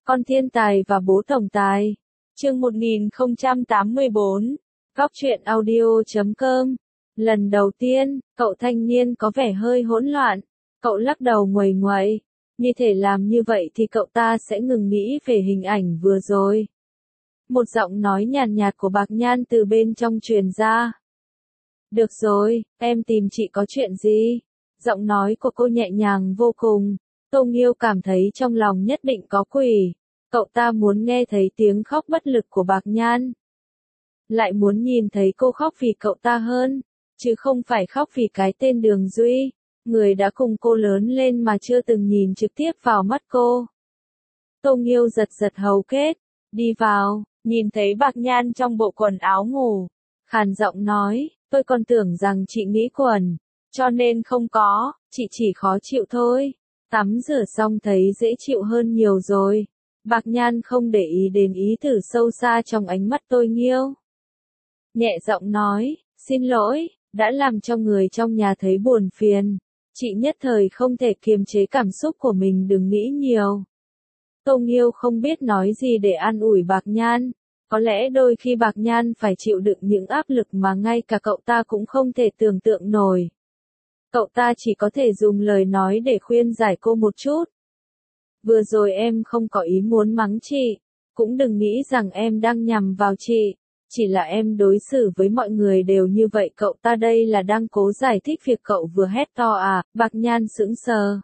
Con thiên tài và bố tổng tài. Chương 1084. Góc truyện audio.com. Lần đầu tiên, cậu thanh niên có vẻ hơi hỗn loạn. Cậu lắc đầu nguầy nguậy. Như thể làm như vậy thì cậu ta sẽ ngừng nghĩ về hình ảnh vừa rồi. Một giọng nói nhàn nhạt của Bạc Nhan từ bên trong truyền ra. Được rồi, em tìm chị có chuyện gì? Giọng nói của cô nhẹ nhàng vô cùng. Tô Nghiêu cảm thấy trong lòng nhất định có quỷ. Cậu ta muốn nghe thấy tiếng khóc bất lực của Bạc Nhan. Lại muốn nhìn thấy cô khóc vì cậu ta hơn, chứ không phải khóc vì cái tên Đường Duy, người đã cùng cô lớn lên mà chưa từng nhìn trực tiếp vào mắt cô. Tô Nghiêu giật giật hầu kết, đi vào, nhìn thấy Bạc Nhan trong bộ quần áo ngủ. Khàn giọng nói, tôi còn tưởng rằng chị nghĩ quần, cho nên không có, chị chỉ khó chịu thôi. Tắm rửa xong thấy dễ chịu hơn nhiều rồi. Bạc Nhan không để ý đến ý tử sâu xa trong ánh mắt Tô Nghiêu. Nhẹ giọng nói, xin lỗi, đã làm cho người trong nhà thấy buồn phiền. Chị nhất thời không thể kiềm chế cảm xúc của mình, đừng nghĩ nhiều. Tô Nghiêu không biết nói gì để an ủi Bạc Nhan. Có lẽ đôi khi Bạc Nhan phải chịu đựng những áp lực mà ngay cả cậu ta cũng không thể tưởng tượng nổi. Cậu ta chỉ có thể dùng lời nói để khuyên giải cô một chút. Vừa rồi em không có ý muốn mắng chị, cũng đừng nghĩ rằng em đang nhằm vào chị, chỉ là em đối xử với mọi người đều như vậy. Cậu ta đây là đang cố giải thích việc cậu vừa hét to à? Bạc Nhan sững sờ.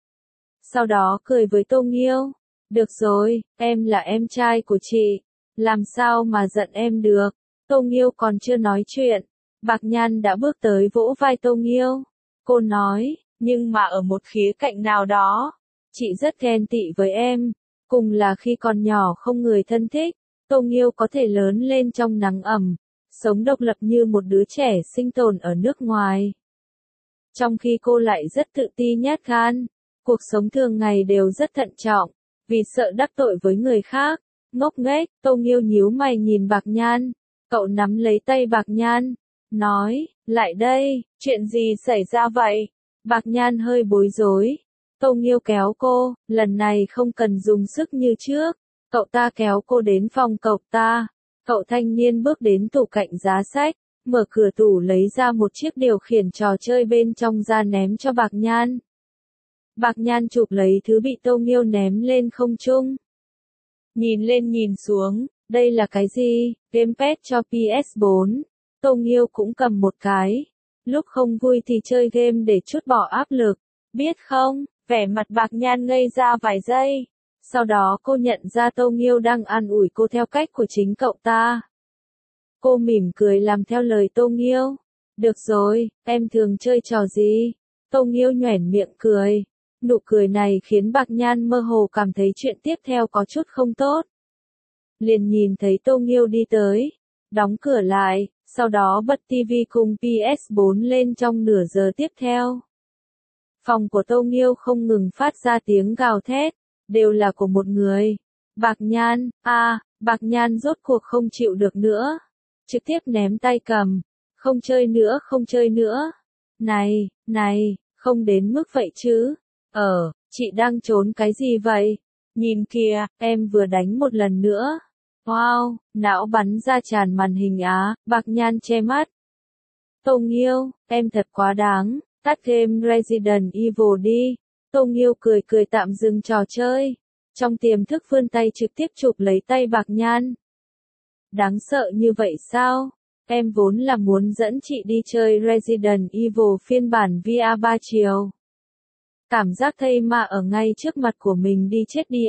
Sau đó cười với Tô Nghiêu, được rồi, em là em trai của chị, làm sao mà giận em được. Tô Nghiêu còn chưa nói chuyện, Bạc Nhan đã bước tới vỗ vai Tô Nghiêu. Cô nói, nhưng mà ở một khía cạnh nào đó, chị rất ghen tị với em, cùng là khi còn nhỏ không người thân thích, Tô Nghiêu có thể lớn lên trong nắng ẩm, sống độc lập như một đứa trẻ sinh tồn ở nước ngoài. Trong khi cô lại rất tự ti nhát gan, cuộc sống thường ngày đều rất thận trọng, vì sợ đắc tội với người khác. Ngốc nghếch, Tô Nghiêu nhíu mày nhìn Bạc Nhan, cậu nắm lấy tay Bạc Nhan, nói, lại đây, chuyện gì xảy ra vậy? Bạc Nhan hơi bối rối. Tô Nghiêu kéo cô, lần này không cần dùng sức như trước. Cậu ta kéo cô đến phòng cậu ta. Cậu thanh niên bước đến tủ cạnh giá sách, mở cửa tủ lấy ra một chiếc điều khiển trò chơi bên trong ra ném cho Bạc Nhan. Bạc Nhan chụp lấy thứ bị Tô Nghiêu ném lên không trung. Nhìn lên nhìn xuống, đây là cái gì? Gamepad cho PS4. Tô Nghiêu cũng cầm một cái. Lúc không vui thì chơi game để trút bỏ áp lực. Biết không? Vẻ mặt Bạc Nhan ngây ra vài giây. Sau đó cô nhận ra Tô Nghiêu đang an ủi cô theo cách của chính cậu ta. Cô mỉm cười làm theo lời Tô Nghiêu. Được rồi, em thường chơi trò gì? Tô Nghiêu nhoẻn miệng cười. Nụ cười này khiến Bạc Nhan mơ hồ cảm thấy chuyện tiếp theo có chút không tốt. Liền nhìn thấy Tô Nghiêu đi tới, đóng cửa lại, sau đó bật tivi cùng PS4 lên trong nửa giờ tiếp theo. Phòng của Tô Nghiêu không ngừng phát ra tiếng gào thét, đều là của một người. Bạc Nhan, Bạc Nhan rốt cuộc không chịu được nữa. Trực tiếp ném tay cầm, không chơi nữa, không chơi nữa. Này, không đến mức vậy chứ. Chị đang trốn cái gì vậy? Nhìn kìa, em vừa đánh một lần nữa. Wow, não bắn ra tràn màn hình á, Bạc Nhan che mắt. Tô Nghiêu, em thật quá đáng, tắt game Resident Evil đi. Tô Nghiêu cười cười tạm dừng trò chơi. Trong tiềm thức vươn tay trực tiếp chụp lấy tay Bạc Nhan. Đáng sợ như vậy sao? Em vốn là muốn dẫn chị đi chơi Resident Evil phiên bản VR 3 chiều. Cảm giác thây ma ở ngay trước mặt của mình đi chết đi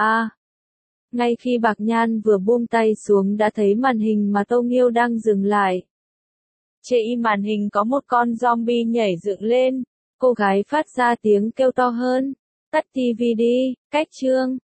Ngay khi Bạc Nhan vừa buông tay xuống đã thấy màn hình mà Tô Nghiêu đang dừng lại. Trên màn hình có một con zombie nhảy dựng lên. Cô gái phát ra tiếng kêu to hơn. Tắt TV đi, cách chương.